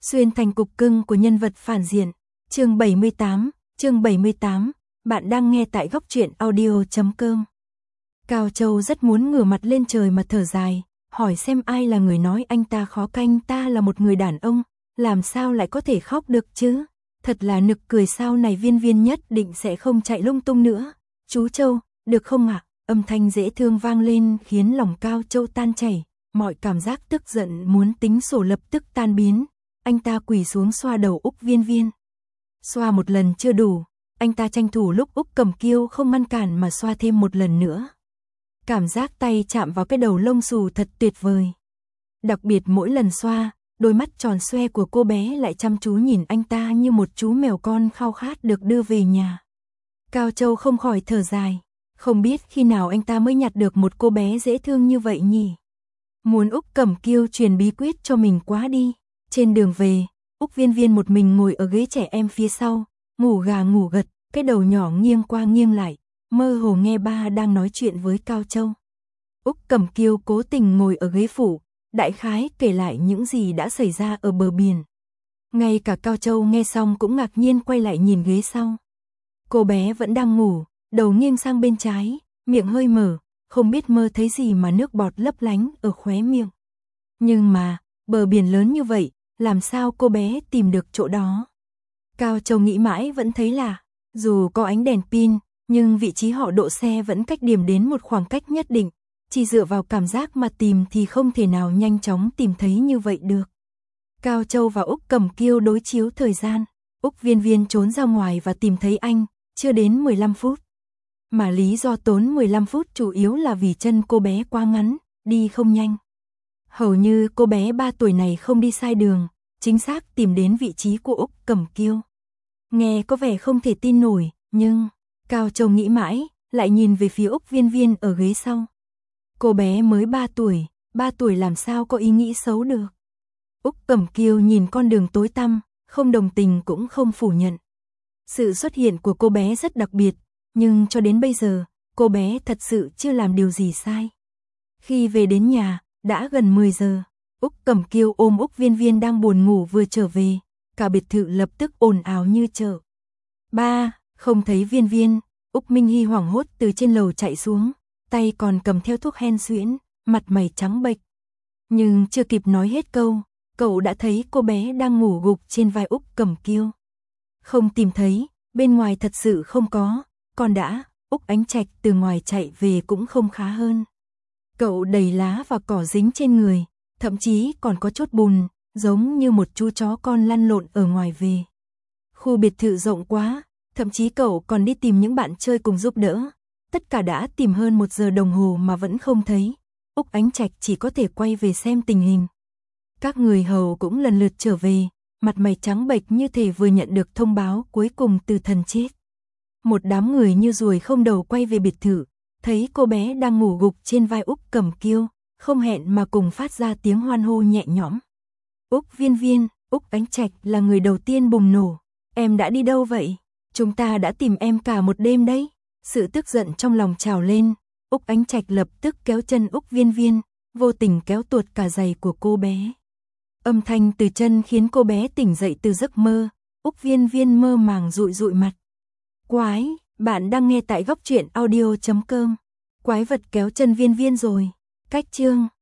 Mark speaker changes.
Speaker 1: Xuyên thành cục cưng của nhân vật phản diện. Chương 78, bạn đang nghe tại góc truyện audio.com. Cao Châu rất muốn ngửa mặt lên trời mà thở dài, hỏi xem ai là người nói anh ta khó canh, ta là một người đàn ông, làm sao lại có thể khóc được chứ? Thật là nực cười, sau này Viên Viên nhất định sẽ không chạy lung tung nữa. Chú Châu, được không ạ? Âm thanh dễ thương vang lên khiến lòng Cao Châu tan chảy, mọi cảm giác tức giận muốn tính sổ lập tức tan biến. Anh ta quỳ xuống xoa đầu Úc Viên Viên. Xoa một lần chưa đủ, anh ta tranh thủ lúc Úc Cẩm Kiêu không ngăn cản mà xoa thêm một lần nữa. Cảm giác tay chạm vào cái đầu lông xù thật tuyệt vời. Đặc biệt mỗi lần xoa, đôi mắt tròn xoe của cô bé lại chăm chú nhìn anh ta như một chú mèo con khao khát được đưa về nhà. Cao Châu không khỏi thở dài, không biết khi nào anh ta mới nhặt được một cô bé dễ thương như vậy nhỉ. Muốn Úc Cẩm Kiêu truyền bí quyết cho mình quá đi. Trên đường về, Úc Viên Viên một mình ngồi ở ghế trẻ em phía sau, ngủ gà ngủ gật, cái đầu nhỏ nghiêng qua nghiêng lại, mơ hồ nghe ba đang nói chuyện với Cao Châu. Úc Cẩm Kiêu cố tình ngồi ở ghế phụ, đại khái kể lại những gì đã xảy ra ở bờ biển. Ngay cả Cao Châu nghe xong cũng ngạc nhiên quay lại nhìn ghế sau. Cô bé vẫn đang ngủ, đầu nghiêng sang bên trái, miệng hơi mở, không biết mơ thấy gì mà nước bọt lấp lánh ở khóe miệng. Nhưng mà, bờ biển lớn như vậy, làm sao cô bé tìm được chỗ đó? Cao Châu nghĩ mãi vẫn thấy lạ, dù có ánh đèn pin, nhưng vị trí họ đỗ xe vẫn cách điểm đến một khoảng cách nhất định, chỉ dựa vào cảm giác mà tìm thì không thể nào nhanh chóng tìm thấy như vậy được. Cao Châu và Úc Cẩm Kiêu đối chiếu thời gian, Úc Viên Viên trốn ra ngoài và tìm thấy anh, chưa đến 15 phút. Mà lý do tốn 15 phút chủ yếu là vì chân cô bé quá ngắn, đi không nhanh. Hầu như cô bé 3 tuổi này không đi sai đường, chính xác tìm đến vị trí của Úc Cẩm Kiêu. Nghe có vẻ không thể tin nổi, nhưng Cao Châu nghĩ mãi, lại nhìn về phía Úc Viên Viên ở ghế sau. Cô bé mới 3 tuổi làm sao có ý nghĩ xấu được. Úc Cẩm Kiêu nhìn con đường tối tăm, không đồng tình cũng không phủ nhận. Sự xuất hiện của cô bé rất đặc biệt, nhưng cho đến bây giờ, cô bé thật sự chưa làm điều gì sai. Khi về đến nhà, đã gần 10 giờ, Úc Cẩm Kiêu ôm Úc Viên Viên đang buồn ngủ vừa trở về, cả biệt thự lập tức ồn ào như chợ. Ba, không thấy Viên Viên, Úc Minh Hy hoảng hốt từ trên lầu chạy xuống, tay còn cầm theo thuốc hen suyễn, mặt mày trắng bệch. Nhưng chưa kịp nói hết câu, cậu đã thấy cô bé đang ngủ gục trên vai Úc Cẩm Kiêu. Không tìm thấy, bên ngoài thật sự không có, còn đã, Úc Ánh Trạch từ ngoài chạy về cũng không khá hơn. Cậu đầy lá và cỏ dính trên người, thậm chí còn có chốt bùn, giống như một chú chó con lăn lộn ở ngoài về. Khu biệt thự rộng quá, thậm chí cậu còn đi tìm những bạn chơi cùng giúp đỡ. Tất cả đã tìm hơn 1 giờ đồng hồ mà vẫn không thấy. Úc Ánh Trạch chỉ có thể quay về xem tình hình. Các người hầu cũng lần lượt trở về, mặt mày trắng bệch như thể vừa nhận được thông báo cuối cùng từ thần chết. Một đám người như ruồi không đầu quay về biệt thự, thấy cô bé đang ngủ gục trên vai Úc Cẩm Kiêu, không hẹn mà cùng phát ra tiếng hoan hô nhẹ nhõm. Úc Viên Viên, Úc Ánh Trạch là người đầu tiên bùng nổ. Em đã đi đâu vậy? Chúng ta đã tìm em cả một đêm đấy. Sự tức giận trong lòng trào lên, Úc Ánh Trạch lập tức kéo chân Úc Viên Viên, vô tình kéo tuột cả giày của cô bé. Âm thanh từ chân khiến cô bé tỉnh dậy từ giấc mơ, Úc Viên Viên mơ màng dụi dụi mặt. Quái, bạn đang nghe tại góc truyện audio.com. Quái vật kéo chân Viên Viên rồi. Cách chương